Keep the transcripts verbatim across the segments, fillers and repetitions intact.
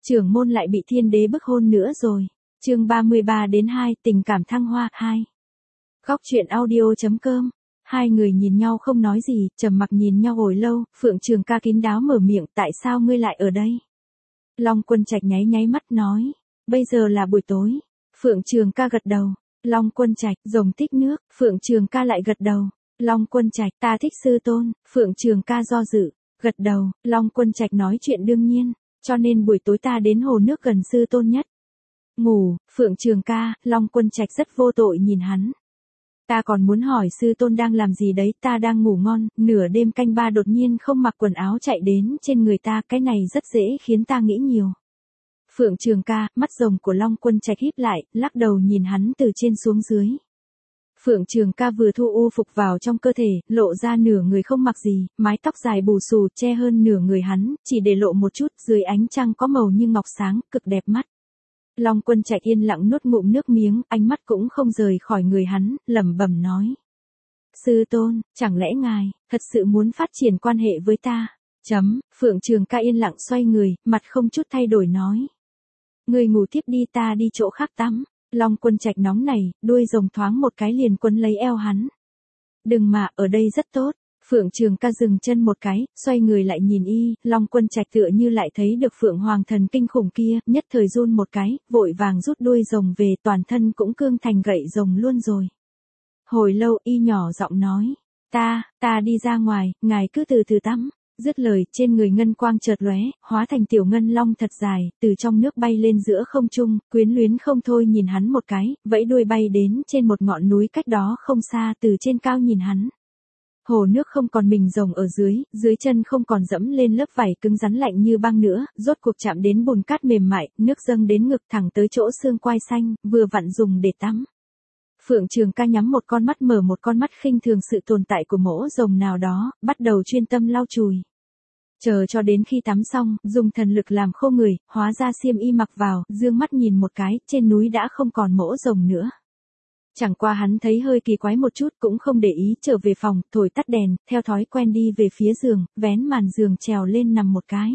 Trưởng môn lại bị thiên đế bức hôn nữa rồi. Chương ba mươi ba đến hai, tình cảm thăng hoa hai. Góc truyện audio chấm com. Hai người nhìn nhau không nói gì, trầm mặc nhìn nhau hồi lâu, Phượng Trường Ca kín đáo mở miệng, tại sao ngươi lại ở đây? Long Quân Trạch nháy nháy mắt nói, bây giờ là buổi tối. Phượng Trường Ca gật đầu. Long Quân Trạch, rồng thích nước. Phượng Trường Ca lại gật đầu. Long Quân Trạch, ta thích sư tôn. Phượng Trường Ca do dự, gật đầu. Long Quân Trạch nói chuyện đương nhiên, cho nên buổi tối ta đến hồ nước gần sư tôn nhất. Ngủ. Phượng Trường Ca. Long Quân Trạch rất vô tội nhìn hắn. Ta còn muốn hỏi sư tôn đang làm gì đấy, ta đang ngủ ngon, nửa đêm canh ba đột nhiên không mặc quần áo chạy đến trên người ta, cái này rất dễ khiến ta nghĩ nhiều. Phượng Trường Ca, mắt rồng của Long Quân Trạch híp lại, lắc đầu nhìn hắn từ trên xuống dưới. Phượng Trường Ca vừa thu u phục vào trong cơ thể, lộ ra nửa người không mặc gì, mái tóc dài bù xù che hơn nửa người hắn, chỉ để lộ một chút, dưới ánh trăng có màu như ngọc sáng, cực đẹp mắt. Long Quân Trạch yên lặng nuốt ngụm nước miếng, ánh mắt cũng không rời khỏi người hắn, lẩm bẩm nói. Sư tôn, chẳng lẽ ngài, thật sự muốn phát triển quan hệ với ta? Chấm, Phượng Trường Ca yên lặng xoay người, mặt không chút thay đổi nói. Người ngủ tiếp đi, ta đi chỗ khác tắm. Long Quân Trạch nóng này, đuôi rồng thoáng một cái liền quấn lấy eo hắn. Đừng mà, ở đây rất tốt. Phượng Trường Ca dừng chân một cái, xoay người lại nhìn y, Long Quân Trạch tựa như lại thấy được Phượng Hoàng thần kinh khủng kia, nhất thời run một cái, vội vàng rút đuôi rồng về, toàn thân cũng cương thành gậy rồng luôn rồi. Hồi lâu y nhỏ giọng nói, ta, ta đi ra ngoài, ngài cứ từ từ tắm. Dứt lời, trên người ngân quang chợt lóe, hóa thành tiểu ngân long thật dài, từ trong nước bay lên giữa không trung, quyến luyến không thôi nhìn hắn một cái, vẫy đuôi bay đến trên một ngọn núi cách đó không xa, từ trên cao nhìn hắn. Hồ nước không còn mình rồng ở dưới, dưới chân không còn dẫm lên lớp vảy cứng rắn lạnh như băng nữa, rốt cuộc chạm đến bùn cát mềm mại, nước dâng đến ngực thẳng tới chỗ xương quai xanh, vừa vặn dùng để tắm. Phượng Trường Ca nhắm một con mắt mở một con mắt khinh thường sự tồn tại của mỗ rồng nào đó, bắt đầu chuyên tâm lau chùi. Chờ cho đến khi tắm xong, dùng thần lực làm khô người, hóa ra xiêm y mặc vào, dương mắt nhìn một cái, trên núi đã không còn mỗ rồng nữa. Chẳng qua hắn thấy hơi kỳ quái một chút cũng không để ý, trở về phòng, thổi tắt đèn, theo thói quen đi về phía giường, vén màn giường trèo lên nằm một cái.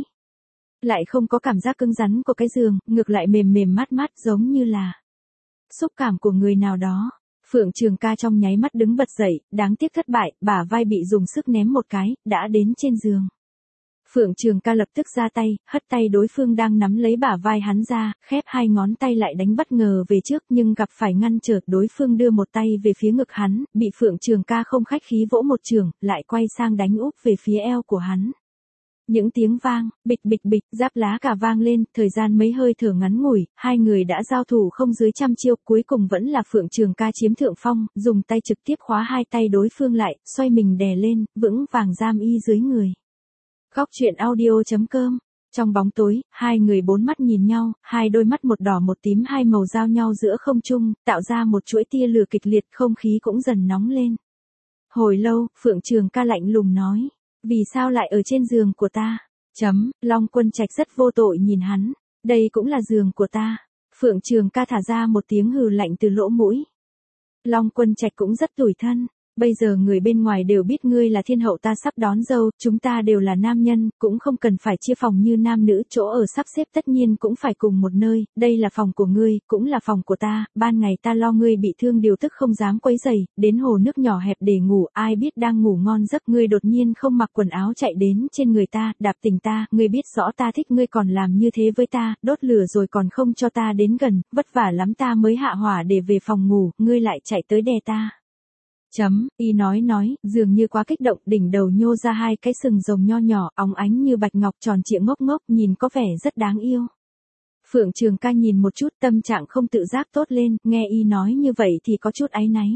Lại không có cảm giác cứng rắn của cái giường, ngược lại mềm mềm mát mát giống như là xúc cảm của người nào đó. Phượng Trường Ca trong nháy mắt đứng bật dậy, đáng tiếc thất bại, bả vai bị dùng sức ném một cái, đã đến trên giường. Phượng Trường Ca lập tức ra tay, hất tay đối phương đang nắm lấy bả vai hắn ra, khép hai ngón tay lại đánh bất ngờ về trước nhưng gặp phải ngăn trở, đối phương đưa một tay về phía ngực hắn, bị Phượng Trường Ca không khách khí vỗ một trường, lại quay sang đánh úp về phía eo của hắn. Những tiếng vang, bịch bịch bịch, giáp lá cả vang lên, thời gian mấy hơi thở ngắn ngủi, hai người đã giao thủ không dưới trăm chiêu, cuối cùng vẫn là Phượng Trường Ca chiếm thượng phong, dùng tay trực tiếp khóa hai tay đối phương lại, xoay mình đè lên, vững vàng giam y dưới người. Góc truyện audio chấm com. Trong bóng tối, hai người bốn mắt nhìn nhau, hai đôi mắt một đỏ một tím hai màu giao nhau giữa không trung, tạo ra một chuỗi tia lửa kịch liệt, không khí cũng dần nóng lên. Hồi lâu, Phượng Trường Ca lạnh lùng nói, vì sao lại ở trên giường của ta? Chấm, Long Quân Trạch rất vô tội nhìn hắn, đây cũng là giường của ta. Phượng Trường Ca thả ra một tiếng hừ lạnh từ lỗ mũi. Long Quân Trạch cũng rất tủi thân. Bây giờ người bên ngoài đều biết ngươi là thiên hậu ta sắp đón dâu, chúng ta đều là nam nhân, cũng không cần phải chia phòng như nam nữ, chỗ ở sắp xếp tất nhiên cũng phải cùng một nơi, đây là phòng của ngươi, cũng là phòng của ta, ban ngày ta lo ngươi bị thương điều tức không dám quấy rầy, đến hồ nước nhỏ hẹp để ngủ, ai biết đang ngủ ngon giấc ngươi đột nhiên không mặc quần áo chạy đến trên người ta, đạp tình ta, ngươi biết rõ ta thích ngươi còn làm như thế với ta, đốt lửa rồi còn không cho ta đến gần, vất vả lắm ta mới hạ hỏa để về phòng ngủ, ngươi lại chạy tới đè ta. Chấm, y nói nói, dường như quá kích động, đỉnh đầu nhô ra hai cái sừng rồng nho nhỏ, óng ánh như bạch ngọc tròn trịa ngốc ngốc, nhìn có vẻ rất đáng yêu. Phượng Trường Ca nhìn một chút, tâm trạng không tự giác tốt lên, nghe y nói như vậy thì có chút áy náy.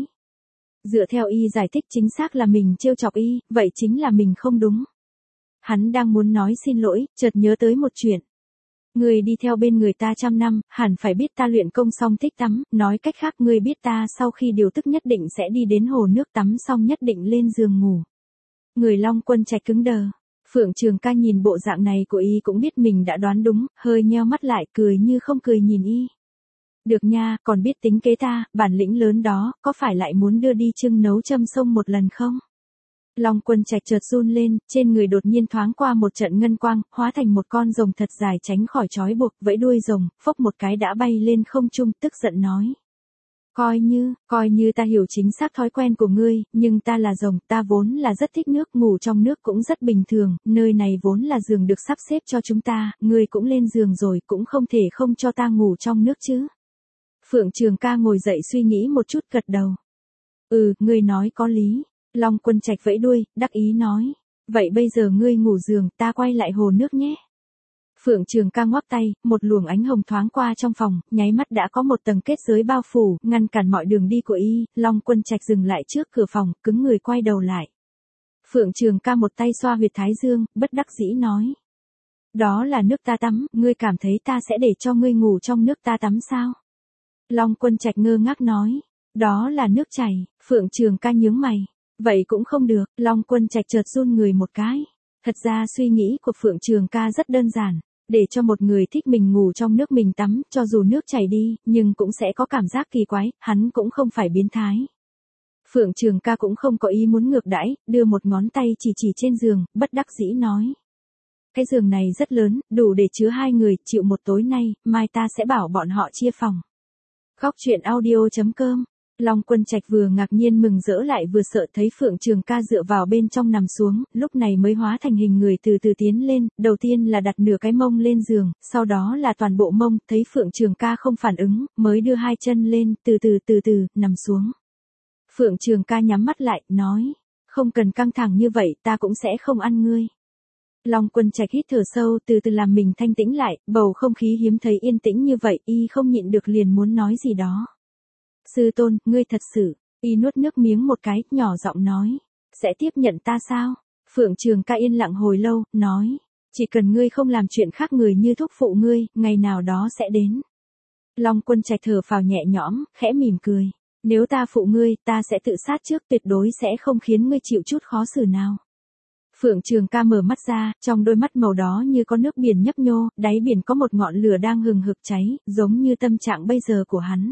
Dựa theo y giải thích chính xác là mình trêu chọc y, vậy chính là mình không đúng. Hắn đang muốn nói xin lỗi, chợt nhớ tới một chuyện. Ngươi đi theo bên người ta trăm năm, hẳn phải biết ta luyện công xong thích tắm, nói cách khác ngươi biết ta sau khi điều tức nhất định sẽ đi đến hồ nước tắm xong nhất định lên giường ngủ. Người Long Quân Trạch cứng đờ. Phượng Trường Ca nhìn bộ dạng này của y cũng biết mình đã đoán đúng, hơi nheo mắt lại cười như không cười nhìn y. Được nha, còn biết tính kế ta, bản lĩnh lớn đó, có phải lại muốn đưa đi trưng nấu châm sông một lần không? Long Quân Trạch chợt run lên, trên người đột nhiên thoáng qua một trận ngân quang, hóa thành một con rồng thật dài tránh khỏi trói buộc, vẫy đuôi rồng, phốc một cái đã bay lên không trung, tức giận nói. Coi như, coi như ta hiểu chính xác thói quen của ngươi, nhưng ta là rồng, ta vốn là rất thích nước, ngủ trong nước cũng rất bình thường, nơi này vốn là giường được sắp xếp cho chúng ta, ngươi cũng lên giường rồi, cũng không thể không cho ta ngủ trong nước chứ. Phượng Trường Ca ngồi dậy suy nghĩ một chút gật đầu. Ừ, ngươi nói có lý. Long Quân Trạch vẫy đuôi, đắc ý nói. Vậy bây giờ ngươi ngủ giường, ta quay lại hồ nước nhé. Phượng Trường Ca ngoắc tay, một luồng ánh hồng thoáng qua trong phòng, nháy mắt đã có một tầng kết giới bao phủ, ngăn cản mọi đường đi của y. Long Quân Trạch dừng lại trước cửa phòng, cứng người quay đầu lại. Phượng Trường Ca một tay xoa huyệt thái dương, bất đắc dĩ nói. Đó là nước ta tắm, ngươi cảm thấy ta sẽ để cho ngươi ngủ trong nước ta tắm sao? Long Quân Trạch ngơ ngác nói. Đó là nước chảy. Phượng Trường Ca nhướng mày. Vậy cũng không được. Long Quân Trạch chợt run người một cái. Thật ra suy nghĩ của Phượng Trường Ca rất đơn giản. Để cho một người thích mình ngủ trong nước mình tắm, cho dù nước chảy đi, nhưng cũng sẽ có cảm giác kỳ quái, hắn cũng không phải biến thái. Phượng Trường Ca cũng không có ý muốn ngược đãi, đưa một ngón tay chỉ chỉ trên giường, bất đắc dĩ nói. Cái giường này rất lớn, đủ để chứa hai người, chịu một tối nay, mai ta sẽ bảo bọn họ chia phòng. Góc truyện audio chấm com. Long Quân Trạch vừa ngạc nhiên mừng rỡ lại vừa sợ, thấy Phượng Trường Ca dựa vào bên trong nằm xuống, lúc này mới hóa thành hình người từ từ tiến lên, đầu tiên là đặt nửa cái mông lên giường, sau đó là toàn bộ mông, thấy Phượng Trường Ca không phản ứng, mới đưa hai chân lên, từ từ từ từ, nằm xuống. Phượng Trường Ca nhắm mắt lại, nói, không cần căng thẳng như vậy, ta cũng sẽ không ăn ngươi. Long Quân Trạch hít thở sâu, từ từ làm mình thanh tĩnh lại, bầu không khí hiếm thấy yên tĩnh như vậy, y không nhịn được liền muốn nói gì đó. Sư tôn, ngươi thật sự, y nuốt nước miếng một cái, nhỏ giọng nói, sẽ tiếp nhận ta sao? Phượng Trường Ca yên lặng hồi lâu, nói, chỉ cần ngươi không làm chuyện khác người như thúc phụ ngươi, ngày nào đó sẽ đến. Long Quân Trạch thở phào nhẹ nhõm, khẽ mỉm cười, nếu ta phụ ngươi, ta sẽ tự sát trước, tuyệt đối sẽ không khiến ngươi chịu chút khó xử nào. Phượng Trường Ca mở mắt ra, trong đôi mắt màu đó như có nước biển nhấp nhô, đáy biển có một ngọn lửa đang hừng hực cháy, giống như tâm trạng bây giờ của hắn.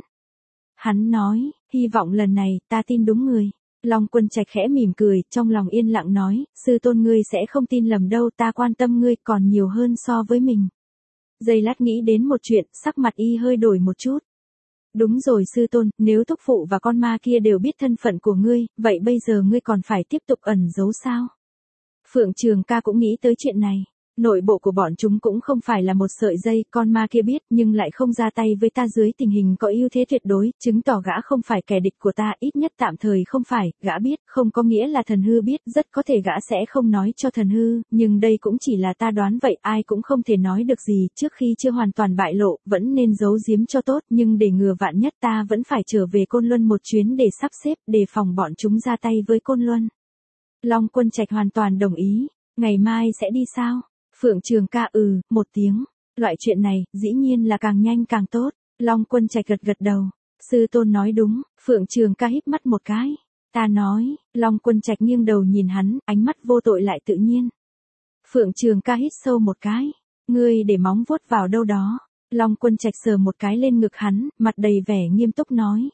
Hắn nói, hy vọng lần này, ta tin đúng người. Long Quân Trạch khẽ mỉm cười, trong lòng yên lặng nói, sư tôn ngươi sẽ không tin lầm đâu, ta quan tâm ngươi còn nhiều hơn so với mình. Giây lát nghĩ đến một chuyện, sắc mặt y hơi đổi một chút. Đúng rồi sư tôn, nếu thúc phụ và con ma kia đều biết thân phận của ngươi, vậy bây giờ ngươi còn phải tiếp tục ẩn giấu sao? Phượng Trường Ca cũng nghĩ tới chuyện này. Nội bộ của bọn chúng cũng không phải là một sợi dây, con ma kia biết nhưng lại không ra tay với ta dưới tình hình có ưu thế tuyệt đối, chứng tỏ gã không phải kẻ địch của ta, ít nhất tạm thời không phải, gã biết, không có nghĩa là thần hư biết, rất có thể gã sẽ không nói cho thần hư, nhưng đây cũng chỉ là ta đoán vậy, ai cũng không thể nói được gì, trước khi chưa hoàn toàn bại lộ, vẫn nên giấu giếm cho tốt, nhưng để ngừa vạn nhất ta vẫn phải trở về Côn Luân một chuyến để sắp xếp, đề phòng bọn chúng ra tay với Côn Luân. Long Quân Trạch hoàn toàn đồng ý, ngày mai sẽ đi sao? Phượng Trường Ca ừ, một tiếng. Loại chuyện này, dĩ nhiên là càng nhanh càng tốt. Long Quân Trạch gật gật đầu. Sư tôn nói đúng. Phượng Trường Ca híp mắt một cái. Ta nói. Long Quân Trạch nghiêng đầu nhìn hắn, ánh mắt vô tội lại tự nhiên. Phượng Trường Ca hít sâu một cái. Ngươi để móng vuốt vào đâu đó. Long Quân Trạch sờ một cái lên ngực hắn, mặt đầy vẻ nghiêm túc nói.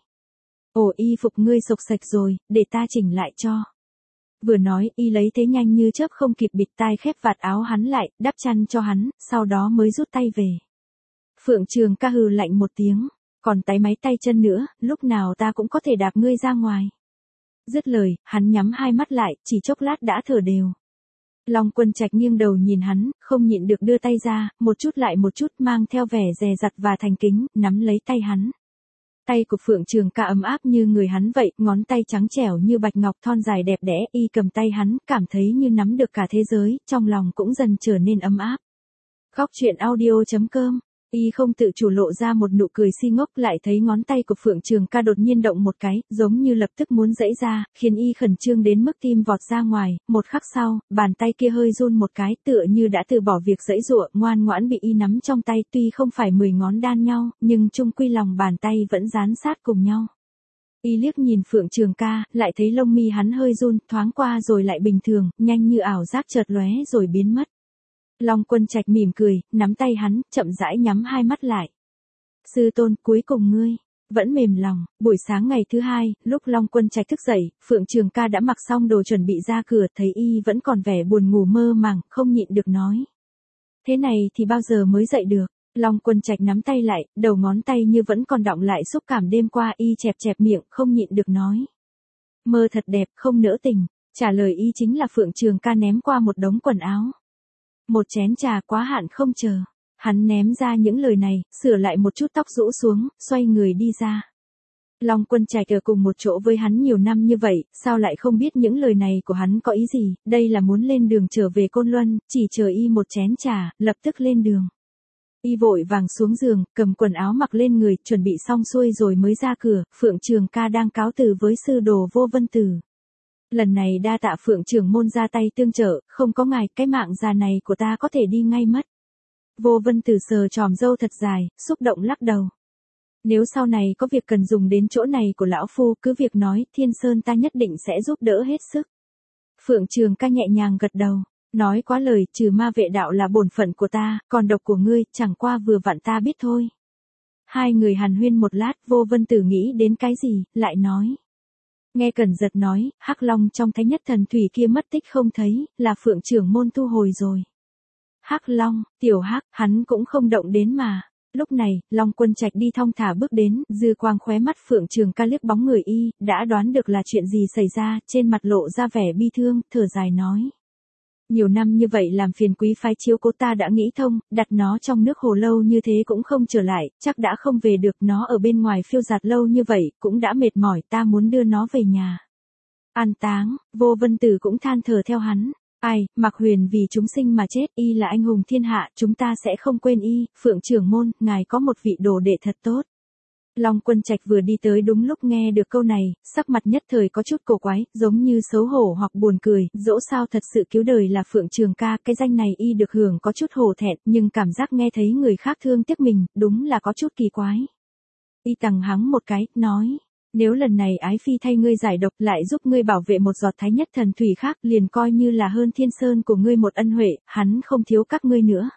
Ồ, y phục ngươi sộc sạch rồi, để ta chỉnh lại cho. Vừa nói, y lấy thế nhanh như chớp không kịp bịt tai khép vạt áo hắn lại, đắp chăn cho hắn, sau đó mới rút tay về. Phượng Trường Ca hừ lạnh một tiếng, còn táy máy tay chân nữa, lúc nào ta cũng có thể đạp ngươi ra ngoài. Dứt lời, hắn nhắm hai mắt lại, chỉ chốc lát đã thở đều. Long Quân Trạch nghiêng đầu nhìn hắn, không nhịn được đưa tay ra, một chút lại một chút mang theo vẻ dè dặt và thành kính, nắm lấy tay hắn. Tay của Phượng Trường Ca ấm áp như người hắn vậy, ngón tay trắng trẻo như bạch ngọc thon dài đẹp đẽ, y cầm tay hắn, cảm thấy như nắm được cả thế giới, trong lòng cũng dần trở nên ấm áp. Góc truyện audio chấm com. Y không tự chủ lộ ra một nụ cười si ngốc, lại thấy ngón tay của Phượng Trường Ca đột nhiên động một cái, giống như lập tức muốn giãy ra, khiến y khẩn trương đến mức tim vọt ra ngoài, một khắc sau, bàn tay kia hơi run một cái, tựa như đã từ bỏ việc giãy giụa, ngoan ngoãn bị y nắm trong tay, tuy không phải mười ngón đan nhau, nhưng chung quy lòng bàn tay vẫn dán sát cùng nhau. Y liếc nhìn Phượng Trường Ca, lại thấy lông mi hắn hơi run, thoáng qua rồi lại bình thường, nhanh như ảo giác chợt lóe rồi biến mất. Long Quân Trạch mỉm cười, nắm tay hắn, chậm rãi nhắm hai mắt lại. Sư tôn, cuối cùng ngươi, Vẫn mềm lòng, buổi sáng ngày thứ hai, lúc Long Quân Trạch thức dậy, Phượng Trường Ca đã mặc xong đồ chuẩn bị ra cửa, thấy y vẫn còn vẻ buồn ngủ mơ màng, không nhịn được nói. Thế này thì bao giờ mới dậy được? Long Quân Trạch nắm tay lại, đầu ngón tay như vẫn còn đọng lại xúc cảm đêm qua, y chẹp chẹp miệng, không nhịn được nói. Mơ thật đẹp, không nỡ tình. Trả lời y chính là Phượng Trường Ca ném qua một đống quần áo. Một chén trà quá hạn không chờ. Hắn ném ra những lời này, sửa lại một chút tóc rũ xuống, xoay người đi ra. Long Quân Trạch ở cùng một chỗ với hắn nhiều năm như vậy, sao lại không biết những lời này của hắn có ý gì, đây là muốn lên đường trở về Côn Luân, chỉ chờ y một chén trà, lập tức lên đường. Y vội vàng xuống giường, cầm quần áo mặc lên người, chuẩn bị xong xuôi rồi mới ra cửa, Phượng Trường Ca đang cáo từ với sư đồ Vô Vân Tử. Lần này đa tạ Phượng trưởng môn ra tay tương trợ, không có ngài, cái mạng già này của ta có thể đi ngay mất. Vô Vân Tử sờ tròm râu thật dài, xúc động lắc đầu. Nếu sau này có việc cần dùng đến chỗ này của lão phu, cứ việc nói, Thiên Sơn ta nhất định sẽ giúp đỡ hết sức. Phượng Trường Ca nhẹ nhàng gật đầu, nói quá lời, trừ ma vệ đạo là bổn phận của ta, còn độc của ngươi, chẳng qua vừa vặn ta biết thôi. Hai người hàn huyên một lát, Vô Vân Tử nghĩ đến cái gì, lại nói. Nghe Cẩn Giật nói, Hắc Long trong Thái Nhất Thần Thủy kia mất tích không thấy, là Phượng trưởng môn thu hồi rồi. Hắc Long, tiểu Hắc, hắn cũng không động đến mà. Lúc này, Long Quân Trạch đi thong thả bước đến, dư quang khóe mắt Phượng Trường Ca liếc bóng người y, đã đoán được là chuyện gì xảy ra, trên mặt lộ ra vẻ bi thương, thở dài nói. Nhiều năm như vậy làm phiền quý phái chiếu cố ta đã nghĩ thông, đặt nó trong nước hồ lâu như thế cũng không trở lại, chắc đã không về được, nó ở bên ngoài phiêu dạt lâu như vậy, cũng đã mệt mỏi, ta muốn đưa nó về nhà. An táng, Vô Vân Tử cũng than thở theo hắn. Ai, Mạc Huyền vì chúng sinh mà chết, y là anh hùng thiên hạ, chúng ta sẽ không quên y, Phượng trưởng môn, ngài có một vị đồ đệ thật tốt. Long Quân Trạch vừa đi tới đúng lúc nghe được câu này, sắc mặt nhất thời có chút cổ quái, giống như xấu hổ hoặc buồn cười, dẫu sao thật sự cứu đời là Phượng Trường Ca, cái danh này y được hưởng có chút hổ thẹn, nhưng cảm giác nghe thấy người khác thương tiếc mình, đúng là có chút kỳ quái. Y tằng hắng một cái, nói. Nếu lần này Ái Phi thay ngươi giải độc lại giúp ngươi bảo vệ một giọt Thái Nhất Thần Thủy khác, liền coi như là hơn Thiên Sơn của ngươi một ân huệ, hắn không thiếu các ngươi nữa.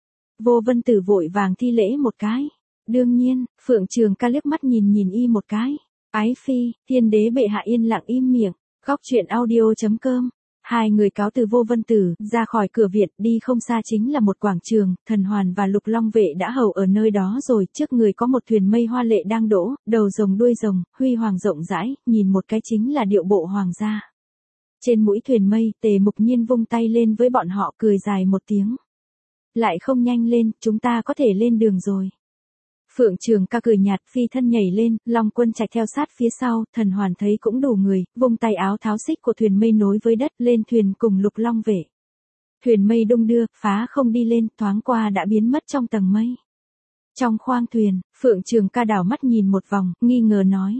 Vô Vân Tử vội vàng thi lễ một cái. Đương nhiên, Phượng Trường Ca liếc mắt nhìn nhìn y một cái. Ái Phi, Thiên Đế bệ hạ yên lặng im miệng. Góc truyện audio chấm com. Hai người cáo từ Vô Vân Tử, ra khỏi cửa viện, đi không xa chính là một quảng trường, Thần Hoàn và Lục Long vệ đã hầu ở nơi đó rồi, trước người có một thuyền mây hoa lệ đang đỗ, đầu rồng đuôi rồng, huy hoàng rộng rãi, nhìn một cái chính là điệu bộ hoàng gia. Trên mũi thuyền mây, Tề Mục Nhiên vung tay lên với bọn họ, cười dài một tiếng. Lại không nhanh lên, chúng ta có thể lên đường rồi. Phượng Trường Ca cười nhạt, phi thân nhảy lên, Long Quân Trạch theo sát phía sau, Thần Hoàn thấy cũng đủ người, vung tay áo tháo xích của thuyền mây nối với đất, lên thuyền cùng Lục Long vệ. Thuyền mây đung đưa, phá không đi lên, thoáng qua đã biến mất trong tầng mây. Trong khoang thuyền, Phượng Trường Ca đảo mắt nhìn một vòng, nghi ngờ nói.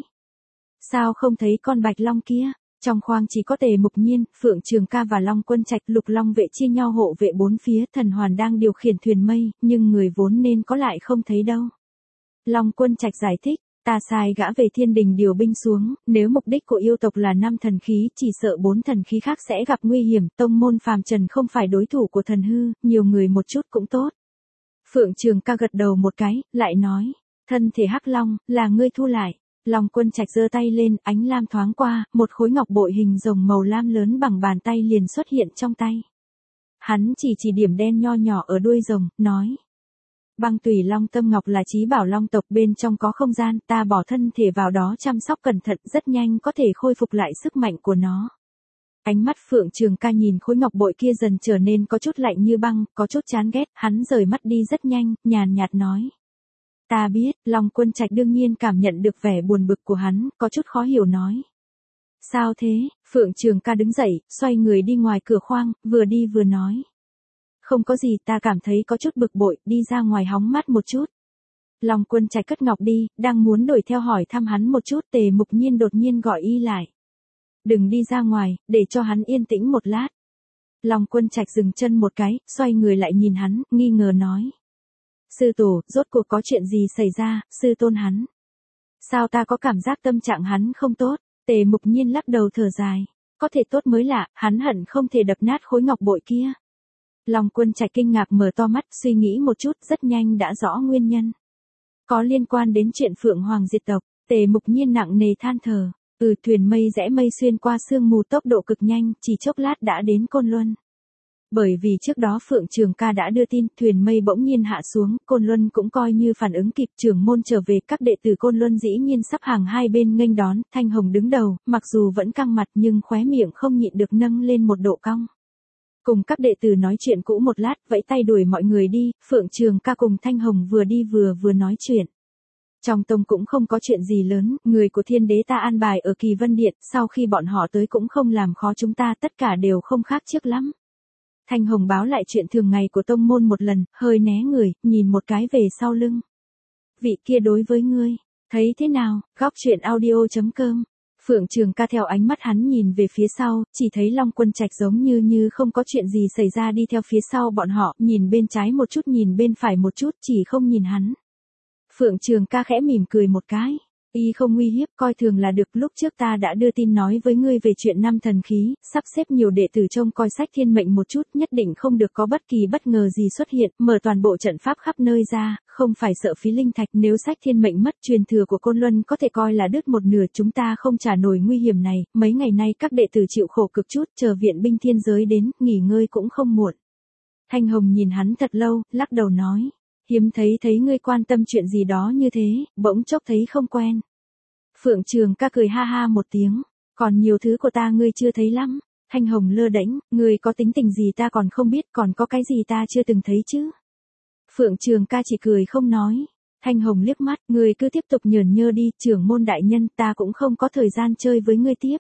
Sao không thấy con bạch long kia? Trong khoang chỉ có Tề Mục Nhiên, Phượng Trường Ca và Long Quân Trạch, Lục Long vệ chia nhau hộ vệ bốn phía, Thần Hoàn đang điều khiển thuyền mây, nhưng người vốn nên có lại không thấy đâu. Long Quân Trạch giải thích, ta sai gã về thiên đình điều binh xuống, nếu mục đích của yêu tộc là năm thần khí, chỉ sợ bốn thần khí khác sẽ gặp nguy hiểm, tông môn phàm trần không phải đối thủ của thần hư, nhiều người một chút cũng tốt. Phượng Trường Ca gật đầu một cái, lại nói, thân thể Hắc Long, là ngươi thu lại. Long Quân Trạch giơ tay lên, ánh lam thoáng qua, một khối ngọc bội hình rồng màu lam lớn bằng bàn tay liền xuất hiện trong tay. Hắn chỉ chỉ điểm đen nho nhỏ ở đuôi rồng, nói. Băng Tùy Long Tâm Ngọc là chí bảo long tộc, bên trong có không gian, ta bỏ thân thể vào đó chăm sóc cẩn thận, rất nhanh có thể khôi phục lại sức mạnh của nó. Ánh mắt Phượng Trường Ca nhìn khối ngọc bội kia dần trở nên có chút lạnh như băng, có chút chán ghét, hắn rời mắt đi rất nhanh, nhàn nhạt nói. Ta biết, Long Quân Trạch đương nhiên cảm nhận được vẻ buồn bực của hắn, có chút khó hiểu nói. Sao thế? Phượng Trường Ca đứng dậy, xoay người đi ngoài cửa khoang, vừa đi vừa nói. Không có gì, ta cảm thấy có chút bực bội, đi ra ngoài hóng mát một chút. Long Quân Trạch cất ngọc đi, đang muốn đuổi theo hỏi thăm hắn một chút, Tề Mục Nhiên đột nhiên gọi y lại. Đừng đi ra ngoài, để cho hắn yên tĩnh một lát. Long Quân Trạch dừng chân một cái, xoay người lại nhìn hắn, nghi ngờ nói. Sư tổ, rốt cuộc có chuyện gì xảy ra, sư tôn hắn? Sao ta có cảm giác tâm trạng hắn không tốt? Tề Mục Nhiên lắc đầu thở dài. Có thể tốt mới lạ, hắn hận không thể đập nát khối ngọc bội kia. Long Quân Trạch kinh ngạc mở to mắt, suy nghĩ một chút, rất nhanh đã rõ nguyên nhân. Có liên quan đến chuyện Phượng Hoàng diệt tộc, Tề Mục Nhiên nặng nề than thở. Ừ, thuyền mây rẽ mây xuyên qua sương mù tốc độ cực nhanh, chỉ chốc lát đã đến Côn Luân. Bởi vì trước đó Phượng Trường Ca đã đưa tin, thuyền mây bỗng nhiên hạ xuống, Côn Luân cũng coi như phản ứng kịp, trưởng môn trở về, các đệ tử Côn Luân dĩ nhiên sắp hàng hai bên nghênh đón, Thanh Hồng đứng đầu, mặc dù vẫn căng mặt nhưng khóe miệng không nhịn được nâng lên một độ cong. Cùng các đệ tử nói chuyện cũ một lát, vẫy tay đuổi mọi người đi, Phượng Trường Ca cùng Thanh Hồng vừa đi vừa vừa nói chuyện. Trong tông cũng không có chuyện gì lớn, người của Thiên Đế ta an bài ở Kỳ Vân Điện, sau khi bọn họ tới cũng không làm khó chúng ta, tất cả đều không khác trước lắm. Thanh Hồng báo lại chuyện thường ngày của tông môn một lần, hơi né người, nhìn một cái về sau lưng. Vị kia đối với ngươi, thấy thế nào? Góc truyện audio chấm com. Phượng Trường Ca theo ánh mắt hắn nhìn về phía sau, chỉ thấy Long Quân Trạch giống như như không có chuyện gì xảy ra đi theo phía sau bọn họ, nhìn bên trái một chút nhìn bên phải một chút, chỉ không nhìn hắn. Phượng Trường Ca khẽ mỉm cười một cái. Y không nguy hiếp, coi thường là được, lúc trước ta đã đưa tin nói với ngươi về chuyện năm thần khí, sắp xếp nhiều đệ tử trông coi sách thiên mệnh một chút, nhất định không được có bất kỳ bất ngờ gì xuất hiện, mở toàn bộ trận pháp khắp nơi ra, không phải sợ phí linh thạch, nếu sách thiên mệnh mất, truyền thừa của Côn Luân có thể coi là đứt một nửa, chúng ta không trả nổi nguy hiểm này, mấy ngày nay các đệ tử chịu khổ cực chút, chờ viện binh thiên giới đến, nghỉ ngơi cũng không muộn. Thanh Hồng nhìn hắn thật lâu, lắc đầu nói. Hiếm thấy thấy ngươi quan tâm chuyện gì đó như thế, bỗng chốc thấy không quen. Phượng Trường Ca cười ha ha một tiếng, còn nhiều thứ của ta ngươi chưa thấy lắm. Thanh Hồng lơ đễnh, ngươi có tính tình gì ta còn không biết, còn có cái gì ta chưa từng thấy chứ. Phượng Trường Ca chỉ cười không nói. Thanh Hồng liếc mắt, ngươi cứ tiếp tục nhởn nhơ đi, trưởng môn đại nhân, ta cũng không có thời gian chơi với ngươi tiếp.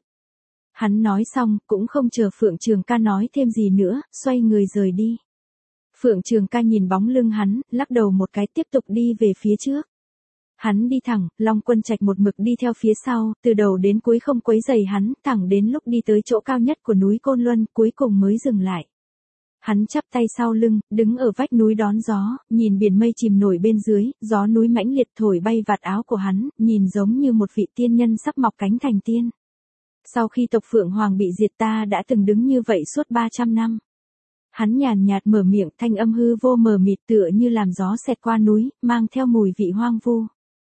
Hắn nói xong, cũng không chờ Phượng Trường Ca nói thêm gì nữa, xoay người rời đi. Phượng Trường Ca nhìn bóng lưng hắn, lắc đầu một cái tiếp tục đi về phía trước. Hắn đi thẳng, Long Quân Trạch một mực đi theo phía sau, từ đầu đến cuối không quấy rầy hắn, thẳng đến lúc đi tới chỗ cao nhất của núi Côn Luân, cuối cùng mới dừng lại. Hắn chắp tay sau lưng, đứng ở vách núi đón gió, nhìn biển mây chìm nổi bên dưới, gió núi mãnh liệt thổi bay vạt áo của hắn, nhìn giống như một vị tiên nhân sắp mọc cánh thành tiên. Sau khi tộc Phượng Hoàng bị diệt ta đã từng đứng như vậy suốt ba trăm năm. Hắn nhàn nhạt mở miệng, thanh âm hư vô mờ mịt tựa như làm gió xẹt qua núi, mang theo mùi vị hoang vu.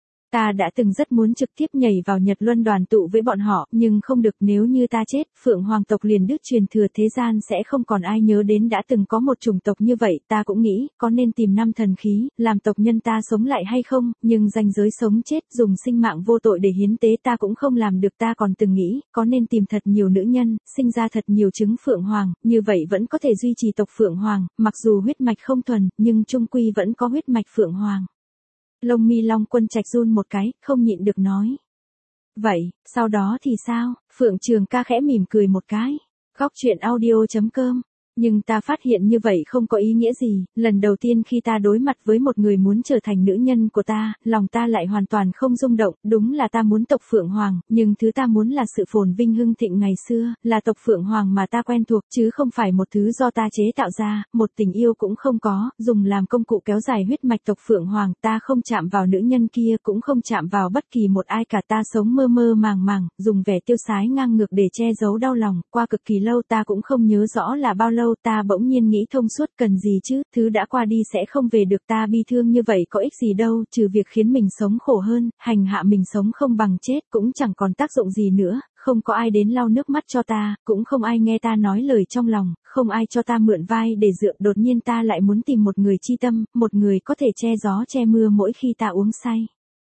Ta đã từng rất muốn trực tiếp nhảy vào Nhật Luân đoàn tụ với bọn họ, nhưng không được, nếu như ta chết, Phượng Hoàng tộc liền đứt truyền thừa, thế gian sẽ không còn ai nhớ đến đã từng có một chủng tộc như vậy, ta cũng nghĩ, có nên tìm năm thần khí, làm tộc nhân ta sống lại hay không, nhưng ranh giới sống chết, dùng sinh mạng vô tội để hiến tế ta cũng không làm được, ta còn từng nghĩ, có nên tìm thật nhiều nữ nhân, sinh ra thật nhiều trứng Phượng Hoàng, như vậy vẫn có thể duy trì tộc Phượng Hoàng, mặc dù huyết mạch không thuần, nhưng chung quy vẫn có huyết mạch Phượng Hoàng. Lông mi Long Quân Trạch run một cái, không nhịn được nói. Vậy, sau đó thì sao? Phượng Trường Ca khẽ mỉm cười một cái. Góc truyện audio chấm com. Nhưng ta phát hiện như vậy không có ý nghĩa gì, lần đầu tiên khi ta đối mặt với một người muốn trở thành nữ nhân của ta, lòng ta lại hoàn toàn không rung động, đúng là ta muốn tộc Phượng Hoàng, nhưng thứ ta muốn là sự phồn vinh hưng thịnh ngày xưa, là tộc Phượng Hoàng mà ta quen thuộc, chứ không phải một thứ do ta chế tạo ra, một tình yêu cũng không có, dùng làm công cụ kéo dài huyết mạch tộc Phượng Hoàng, ta không chạm vào nữ nhân kia, cũng không chạm vào bất kỳ một ai cả, ta sống mơ mơ màng màng, dùng vẻ tiêu sái ngang ngược để che giấu đau lòng, qua cực kỳ lâu ta cũng không nhớ rõ là bao lâu. Ta bỗng nhiên nghĩ thông suốt, cần gì chứ, thứ đã qua đi sẽ không về được, ta bi thương như vậy có ích gì đâu, trừ việc khiến mình sống khổ hơn, hành hạ mình sống không bằng chết, cũng chẳng còn tác dụng gì nữa, không có ai đến lau nước mắt cho ta, cũng không ai nghe ta nói lời trong lòng, không ai cho ta mượn vai để dựa, đột nhiên ta lại muốn tìm một người chi tâm, một người có thể che gió che mưa mỗi khi ta uống say.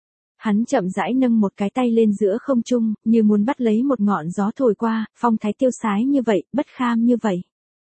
Hắn chậm rãi nâng một cái tay lên giữa không trung, như muốn bắt lấy một ngọn gió thổi qua, phong thái tiêu sái như vậy, bất kham như vậy.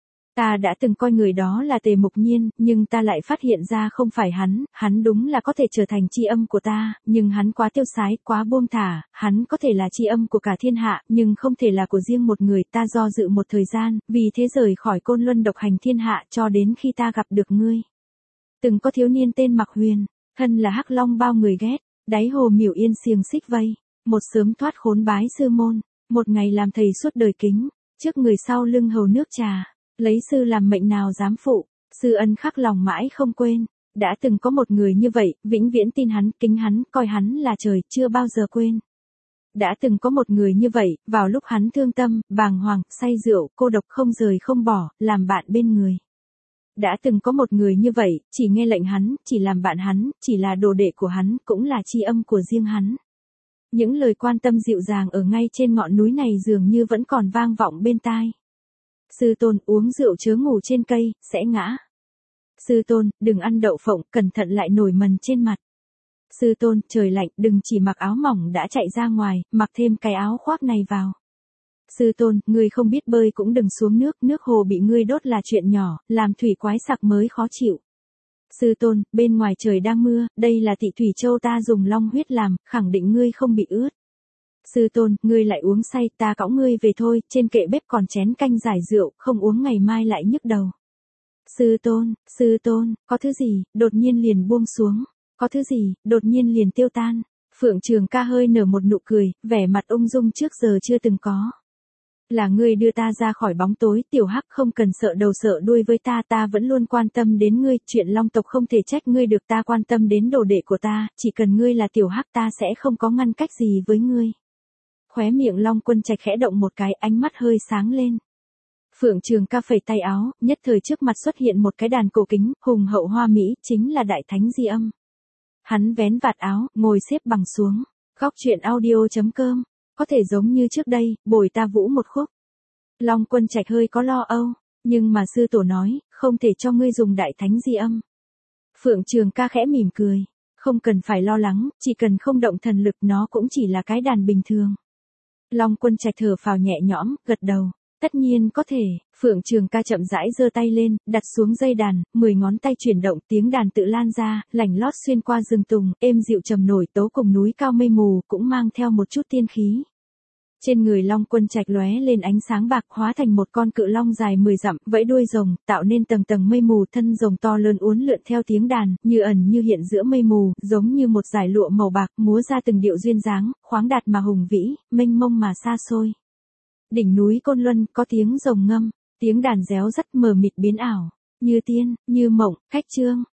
Ta đã từng coi người đó là Tề Mục Nhiên, nhưng ta lại phát hiện ra không phải hắn, hắn đúng là có thể trở thành tri âm của ta, nhưng hắn quá tiêu sái, quá buông thả, hắn có thể là tri âm của cả thiên hạ, nhưng không thể là của riêng một người, ta do dự một thời gian, vì thế rời khỏi Côn Luân độc hành thiên hạ cho đến khi ta gặp được ngươi. Từng có thiếu niên tên Mạc Huyền, thân là Hắc Long bao người ghét, đáy hồ Miểu Yên xiềng xích vây, một sớm thoát khốn bái sư môn, một ngày làm thầy suốt đời kính, trước người sau lưng hầu nước trà. Lấy sư làm mệnh nào dám phụ, sư ân khắc lòng mãi không quên, đã từng có một người như vậy, vĩnh viễn tin hắn, kính hắn, coi hắn là trời, chưa bao giờ quên. Đã từng có một người như vậy, vào lúc hắn thương tâm, bàng hoàng, say rượu, cô độc không rời không bỏ, làm bạn bên người. Đã từng có một người như vậy, chỉ nghe lệnh hắn, chỉ làm bạn hắn, chỉ là đồ đệ của hắn, cũng là tri âm của riêng hắn. Những lời quan tâm dịu dàng ở ngay trên ngọn núi này dường như vẫn còn vang vọng bên tai. Sư tôn, uống rượu chớ ngủ trên cây, sẽ ngã. Sư tôn, đừng ăn đậu phộng, cẩn thận lại nổi mần trên mặt. Sư tôn, trời lạnh, đừng chỉ mặc áo mỏng đã chạy ra ngoài, mặc thêm cái áo khoác này vào. Sư tôn, ngươi không biết bơi cũng đừng xuống nước, nước hồ bị ngươi đốt là chuyện nhỏ, làm thủy quái sặc mới khó chịu. Sư tôn, bên ngoài trời đang mưa, đây là Tị Thủy Châu ta dùng long huyết làm, khẳng định ngươi không bị ướt. Sư tôn, ngươi lại uống say, ta cõng ngươi về thôi, trên kệ bếp còn chén canh giải rượu, không uống ngày mai lại nhức đầu. Sư tôn, sư tôn, có thứ gì, đột nhiên liền buông xuống, có thứ gì, đột nhiên liền tiêu tan. Phượng Trường Ca hơi nở một nụ cười, vẻ mặt ung dung trước giờ chưa từng có. Là ngươi đưa ta ra khỏi bóng tối, tiểu hắc không cần sợ đầu sợ đuôi với ta, ta vẫn luôn quan tâm đến ngươi, chuyện long tộc không thể trách ngươi được, ta quan tâm đến đồ đệ của ta, chỉ cần ngươi là tiểu hắc ta sẽ không có ngăn cách gì với ngươi. Khóe miệng Long Quân Trạch khẽ động một cái, ánh mắt hơi sáng lên. Phượng Trường Ca phẩy tay áo, nhất thời trước mặt xuất hiện một cái đàn cổ kính, hùng hậu hoa mỹ, chính là Đại Thánh Di Âm. Hắn vén vạt áo, ngồi xếp bằng xuống. Góc truyện audio chấm com. Có thể giống như trước đây, bồi ta vũ một khúc. Long Quân Trạch hơi có lo âu, nhưng mà sư tổ nói, không thể cho ngươi dùng Đại Thánh Di Âm. Phượng Trường Ca khẽ mỉm cười, không cần phải lo lắng, chỉ cần không động thần lực nó cũng chỉ là cái đàn bình thường. Long Quân Trạch thở phào nhẹ nhõm, gật đầu. Tất nhiên có thể. Phượng Trường Ca chậm rãi giơ tay lên, đặt xuống dây đàn, mười ngón tay chuyển động, tiếng đàn tự lan ra, lảnh lót xuyên qua rừng tùng, êm dịu trầm nổi tố cùng núi cao mây mù, cũng mang theo một chút tiên khí. Trên người Long Quân Trạch lóe lên ánh sáng bạc, hóa thành một con cự long dài mười dặm, vẫy đuôi rồng, tạo nên tầng tầng mây mù, thân rồng to lớn uốn lượn theo tiếng đàn, như ẩn như hiện giữa mây mù, giống như một dải lụa màu bạc, múa ra từng điệu duyên dáng, khoáng đạt mà hùng vĩ, mênh mông mà xa xôi. Đỉnh núi Côn Luân có tiếng rồng ngâm, tiếng đàn réo rắt mờ mịt biến ảo, như tiên, như mộng, khách trương.